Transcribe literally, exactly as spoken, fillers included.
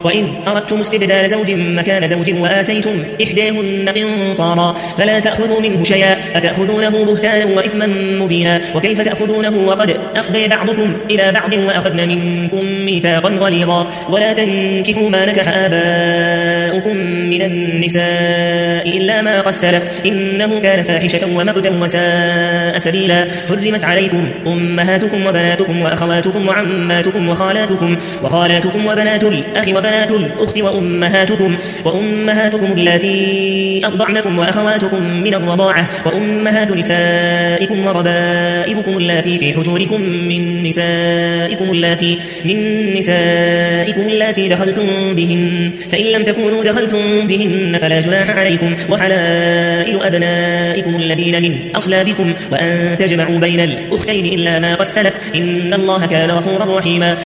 وإن أردتم استبدال زوج مكان زوج وآتيتم إحداهن قنطارا فلا تأخذوا منه شيئا أتأخذونه بهتانا وإثما مبينا وكيف تأخذونه وقد أفضي بعضكم إلى بعض وأخذن منكم ميثاقا غليظا ولا تنكحوا ما نكح آباؤكم من النساء إلا ما قد سلف إنه كان فاحشة ومقتا وساء سبيلا حرمت عليكم أمهاتكم وبناتكم وأخواتكم وعماتكم وخالاتكم وخالاتكم وبنات الأخ وبنات الأخت وأمهاتكم وأمهاتكم اللاتي أرضعنكم وأخواتكم من الرضاعة وأمهات نسائكم وربائبكم اللاتي في حجوركم من نسائكم اللاتي من نسائكم اللاتي دخلتم بهن فإن لم تكونوا دخلتم بهن فلا جناح عليكم وحلائل أبنائكم الذين من أصلابكم وأن تجمعوا بين الأختين إلا ما قد سلف إن الله كان غفورا رحيما